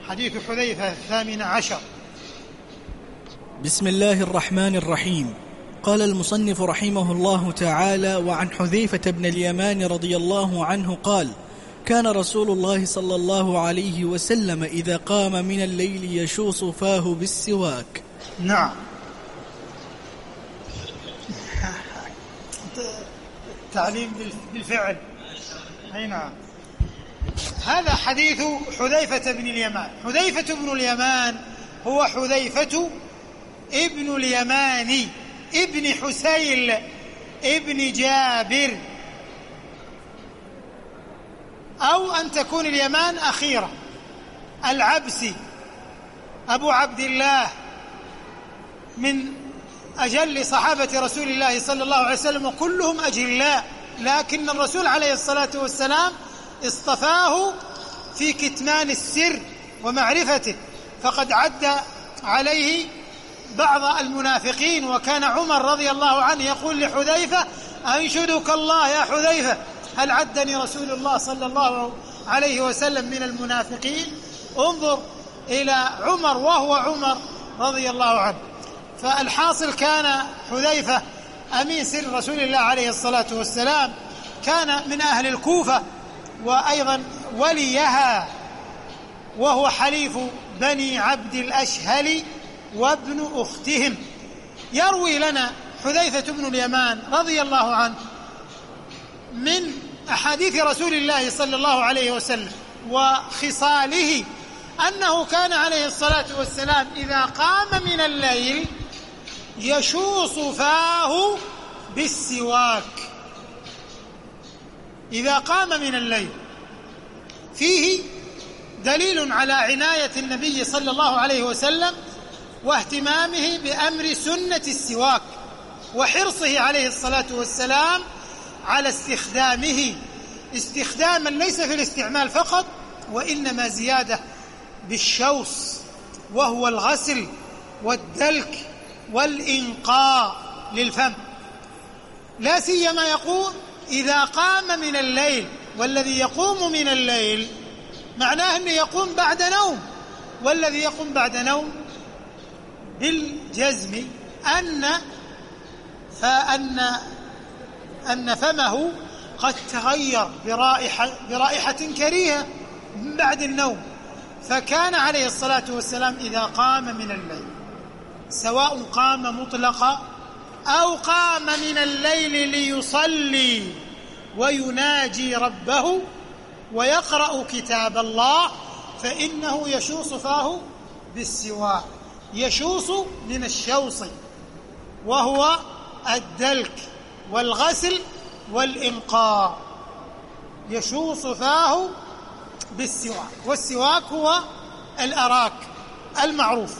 حديث حذيفة 18. بسم الله الرحمن الرحيم. قال المصنف رحمه الله تعالى: وعن حذيفة بن اليمان رضي الله عنه قال: كان رسول الله صلى الله عليه وسلم إذا قام من الليل يشوص فاه بالسواك. نعم. تعليم بالفعل. أي نعم. هذا حديث حذيفة بن اليمان. حذيفة بن اليمان هو حذيفة ابن اليماني ابن حسيل ابن جابر، أو أن تكون اليمان أخيرة، العبسي أبو عبد الله، من أجل صحابة رسول الله صلى الله عليه وسلم، وكلهم أجلاء، لكن الرسول عليه الصلاة والسلام اصطفاه في كتمان السر ومعرفته، فقد عد عليه بعض المنافقين، وكان عمر رضي الله عنه يقول لحذيفة: أنشدك الله يا حذيفة، هل عدني رسول الله صلى الله عليه وسلم من المنافقين؟ انظر إلى عمر وهو عمر رضي الله عنه. فالحاصل كان حذيفة أمين سر رسول الله عليه الصلاة والسلام، كان من أهل الكوفة وأيضا وليها، وهو حليف بني عبد الأشهل وابن أختهم. يروي لنا حذيفة بن اليمان رضي الله عنه من أحاديث رسول الله صلى الله عليه وسلم وخصاله أنه كان عليه الصلاة والسلام إذا قام من الليل يشوص فاه بالسواك. إذا قام من الليل، فيه دليل على عناية النبي صلى الله عليه وسلم واهتمامه بأمر سنة السواك، وحرصه عليه الصلاة والسلام على استخدامه استخداما ليس في الاستعمال فقط، وإنما زيادة بالشوص، وهو الغسل والدلك والإنقاء للفم. لا سيما يقول إذا قام من الليل، والذي يقوم من الليل معناه أنه يقوم بعد نوم، والذي يقوم بعد نوم بالجزم أن فمه قد تغير برائحة كريهة من بعد النوم. فكان عليه الصلاة والسلام إذا قام من الليل، سواء قام مطلقا أو قام من الليل ليصلي ويناجي ربه ويقرأ كتاب الله، فإنه يشوص فاه بالسواك. يشوص من الشوص، وهو الدلك والغسل والإنقاء. يشوص فاه بالسواك، والسواك هو الأراك المعروف.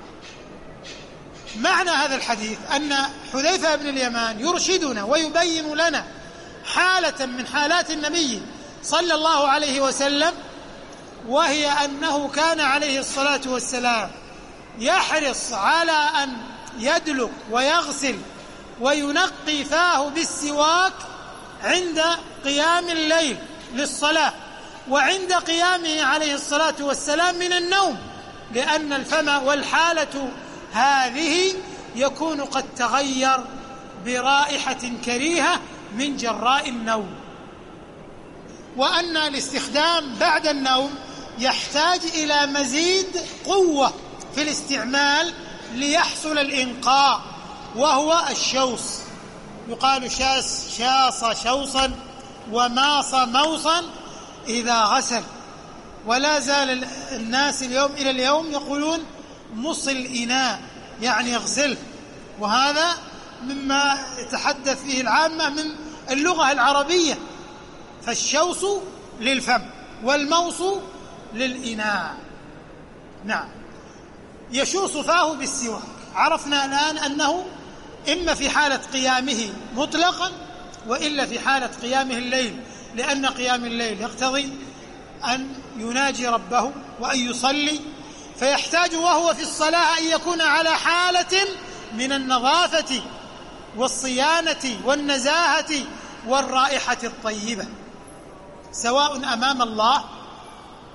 معنى هذا الحديث أن حذيفة بن اليمان يرشدنا ويبين لنا حالة من حالات النبي صلى الله عليه وسلم، وهي أنه كان عليه الصلاة والسلام يحرص على أن يدلك ويغسل وينقي فاه بالسواك عند قيام الليل للصلاة، وعند قيامه عليه الصلاة والسلام من النوم، لأن الفم والحالة هذه يكون قد تغير برائحة كريهة من جراء النوم، وأن الاستخدام بعد النوم يحتاج إلى مزيد قوة في الاستعمال ليحصل الإنقاء، وهو الشوص. يقال شاص شوصا وماص موصا إذا غسل. ولا زال الناس اليوم إلى اليوم يقولون مص الإناء، يعني يغسله، وهذا مما يتحدث فيه العامة من اللغة العربية. فالشوص للفم والموص للإناء. نعم. يشوص فاه بالسواك. عرفنا الآن أنه إما في حالة قيامه مطلقا، وإلا في حالة قيامه الليل، لأن قيام الليل يقتضي أن يناجي ربه وأن يصلي، فيحتاج وهو في الصلاة أن يكون على حالة من النظافة والصيانة والنزاهة والرائحة الطيبة، سواء أمام الله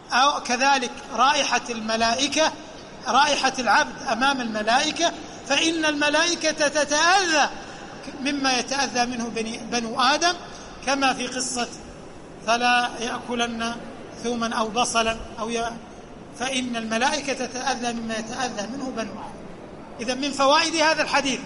أو كذلك رائحة الملائكة، رائحة العبد أمام الملائكة، فإن الملائكة تتأذى مما يتأذى منه بنو آدم، كما في قصة فلا يأكلن ثوما أو بصلا فإن الملائكة تتأذى مما يتأذى منه بنو آدم. إذن من فوائد هذا الحديث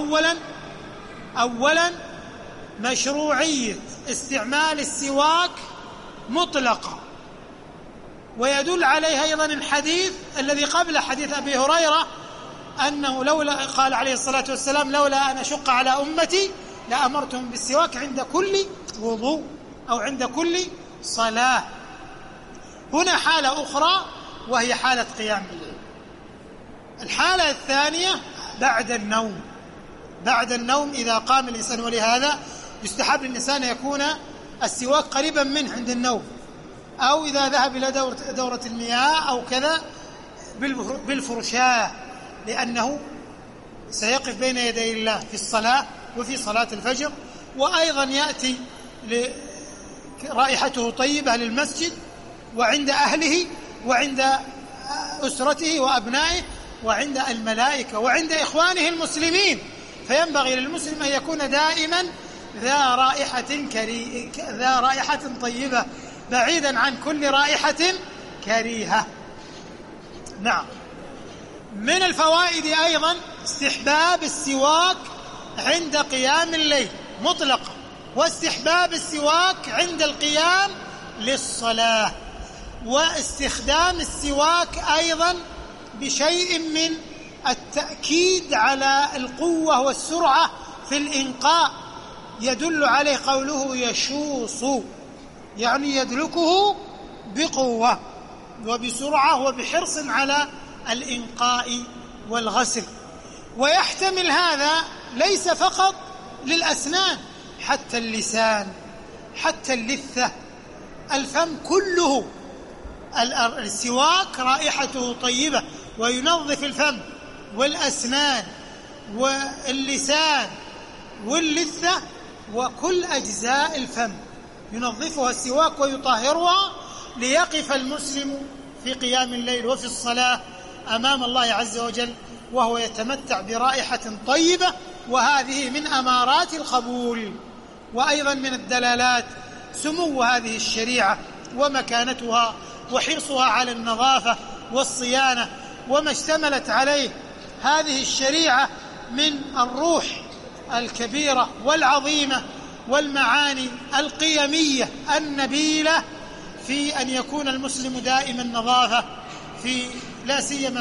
أولا مشروعية استعمال السواك مطلقا، ويدل عليه أيضا الحديث الذي قبل حديث أبي هريرة أنه لولا قال عليه الصلاة والسلام لولا أن أشق على أمتي لأمرتهم بالسواك عند كل وضوء أو عند كل صلاة. هنا حالة أخرى وهي حالة قيام الليل. الحالة الثانية بعد النوم إذا قام الإنسان، ولهذا يستحب للإنسان يكون السواك قريبا منه عند النوم، أو إذا ذهب إلى دورة المياه أو كذا بالفرشاة، لأنه سيقف بين يدي الله في الصلاة وفي صلاة الفجر، وأيضا يأتي رائحته طيبة للمسجد وعند أهله وعند أسرته وأبنائه وعند الملائكة وعند إخوانه المسلمين. فينبغي للمسلم أن يكون دائما ذا رائحة طيبة بعيدا عن كل رائحة كريهة. نعم. من الفوائد أيضا استحباب السواك عند قيام الليل مطلقا، واستحباب السواك عند القيام للصلاة، واستخدام السواك أيضا بشيء من التأكيد على القوة والسرعة في الإنقاء، يدل عليه قوله يشوص، يعني يدلكه بقوة وبسرعة وبحرص على الإنقاء والغسل. ويحتمل هذا ليس فقط للأسنان، حتى اللسان، حتى اللثة، الفم كله. السواك رائحته طيبة وينظف الفم والأسنان واللسان واللثة وكل أجزاء الفم، ينظفها السواك ويطهرها ليقف المسلم في قيام الليل وفي الصلاة أمام الله عز وجل وهو يتمتع برائحة طيبة. وهذه من أمارات القبول، وأيضا من الدلالات سمو هذه الشريعة ومكانتها وحرصها على النظافة والصيانة، وما اشتملت عليه هذه الشريعة من الروح الكبيرة والعظيمة والمعاني القيمية النبيلة في أن يكون المسلم دائما نظافة، لا سيما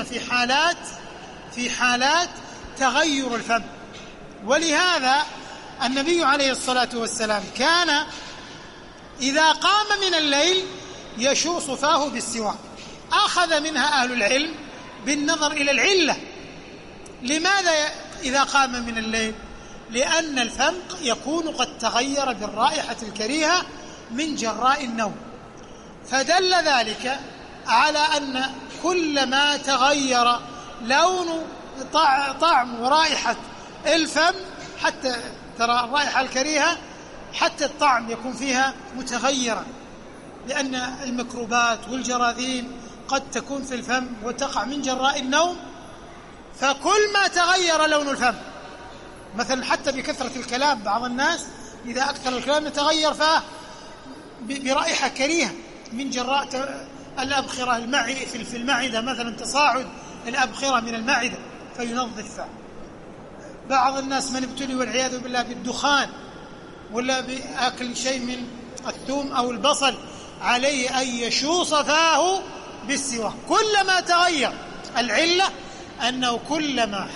في حالات تغير الفم. ولهذا النبي عليه الصلاة والسلام كان إذا قام من الليل يشوص فاه بالسواك. أخذ منها أهل العلم بالنظر إلى العلة، لماذا إذا قام من الليل؟ لأن الفم يكون قد تغير بالرائحة الكريهة من جراء النوم، فدل ذلك على أن كلما تغير لون طعم ورائحة الفم، حتى ترى الرائحة الكريهة حتى الطعم يكون فيها متغيرا، لأن الميكروبات والجراثيم قد تكون في الفم وتقع من جراء النوم. فكل ما تغير لون الفم، مثلا حتى بكثرة الكلام، بعض الناس إذا أكثر الكلام يتغير فاه برائحة كريهة من جراء الأبخرة في المعدة، مثلا تصاعد الأبخرة من المعدة فينظف فاه. بعض الناس من ابتلي والعياذ بالله بالدخان ولا بأكل شيء من الثوم أو البصل، عليه أن يشوص فاه بالسواك. كلما تغير العلة، أنه كلما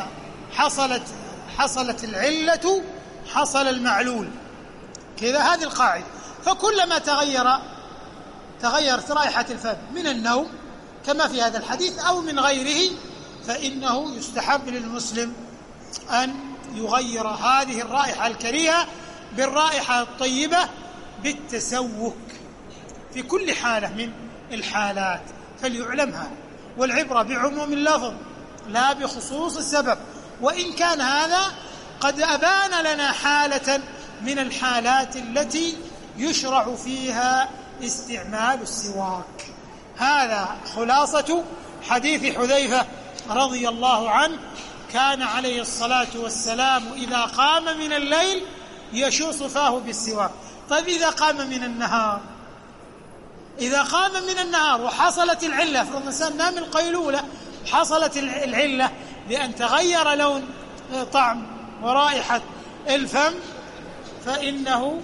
حصلت العلة حصل المعلول، كذا هذه القاعدة. فكلما تغيرت رائحة الفم من النوم كما في هذا الحديث أو من غيره، فإنه يستحب للمسلم أن يغير هذه الرائحة الكريهة بالرائحة الطيبة بالتسوك في كل حالة من الحالات، فليعلم هذا. والعبرة بعموم اللفظ لا بخصوص السبب، وإن كان هذا قد أبان لنا حالة من الحالات التي يشرع فيها استعمال السواك. هذا خلاصة حديث حذيفة رضي الله عنه. كان عليه الصلاة والسلام إذا قام من الليل يشوص فاه بالسواك. طيب إذا قام من النهار؟ إذا قام من النهار وحصلت العلة، فرض الإنسان نام القيلولة، حصلت العلة بأن تغير لون طعم ورائحة الفم، فإنه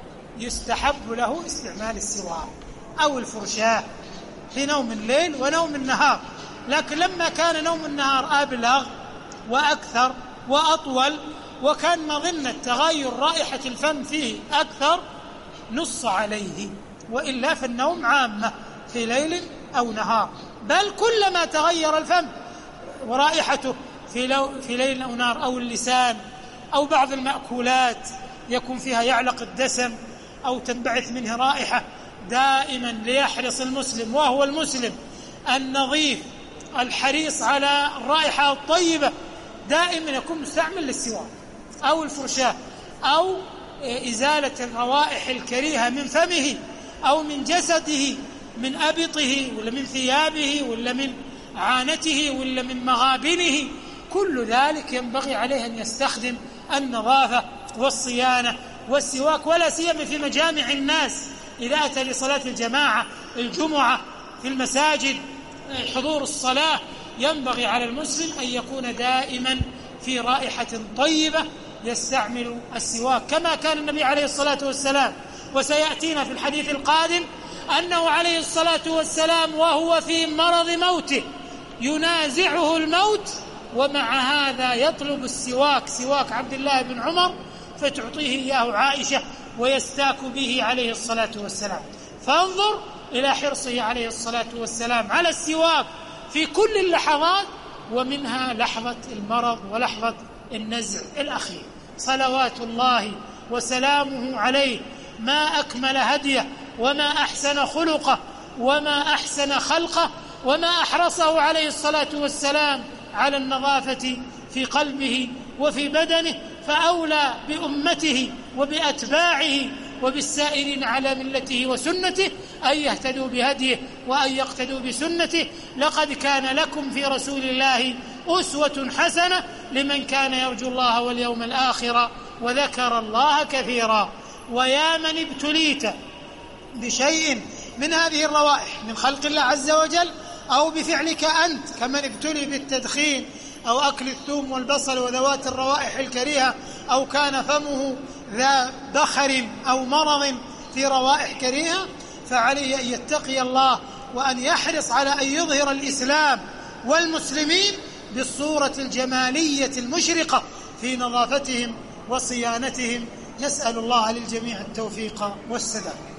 يستحب له استعمال السواك أو الفرشاة في نوم الليل ونوم النهار. لكن لما كان نوم النهار أبلغ وأكثر وأطول، وكان مظنة تغير رائحة الفم فيه أكثر، نص عليه، وإلا فالنوم عامة في ليل أو نهار. بل كلما تغير الفم ورائحته في ليل أو نهار، أو اللسان أو بعض المأكولات يكون فيها يعلق الدسم أو تنبعث منه رائحة، دائما ليحرص المسلم، وهو المسلم النظيف الحريص على الرائحة الطيبة، دائما يكون مستعمل للسواك أو الفرشاة أو إزالة الروائح الكريهة من فمه أو من جسده، من أبطه ولا من ثيابه ولا من عانته ولا من مغابنه. كل ذلك ينبغي عليه أن يستخدم النظافة والصيانة والسواك، ولا سيما في مجامع الناس إذا أتى لصلاة الجماعة، الجمعة، في المساجد، حضور الصلاة، ينبغي على المسلم أن يكون دائما في رائحة طيبة يستعمل السواك، كما كان النبي عليه الصلاة والسلام. وسيأتينا في الحديث القادم أنه عليه الصلاة والسلام وهو في مرض موته ينازعه الموت، ومع هذا يطلب السواك، سواك عبد الله بن عمر، فتعطيه إياه عائشة ويستاك به عليه الصلاة والسلام. فانظر إلى حرصه عليه الصلاة والسلام على السواك في كل اللحظات، ومنها لحظة المرض ولحظة النزع الأخير، صلوات الله وسلامه عليه. ما أكمل هديه، وما أحسن خلقه، وما أحسن خلقه، وما أحرصه عليه الصلاة والسلام على النظافة في قلبه وفي بدنه. فأولى بأمته وبأتباعه وبالسائرين على ملته وسنته أن يهتدوا بهديه وأن يقتدوا بسنته. لقد كان لكم في رسول الله أسوة حسنة لمن كان يرجو الله واليوم الآخر وذكر الله كثيرا. ويا من ابتليت بشيء من هذه الروائح من خلق الله عز وجل، أو بفعلك أنت كمن ابتلي بالتدخين أو أكل الثوم والبصل وذوات الروائح الكريهة، أو كان فمه ذا بخر أو مرض في روائح كريهة، فعليه أن يتقي الله وأن يحرص على أن يظهر الإسلام والمسلمين بالصورة الجمالية المشرقة في نظافتهم وصيانتهم. نسأل الله للجميع التوفيق والسداد.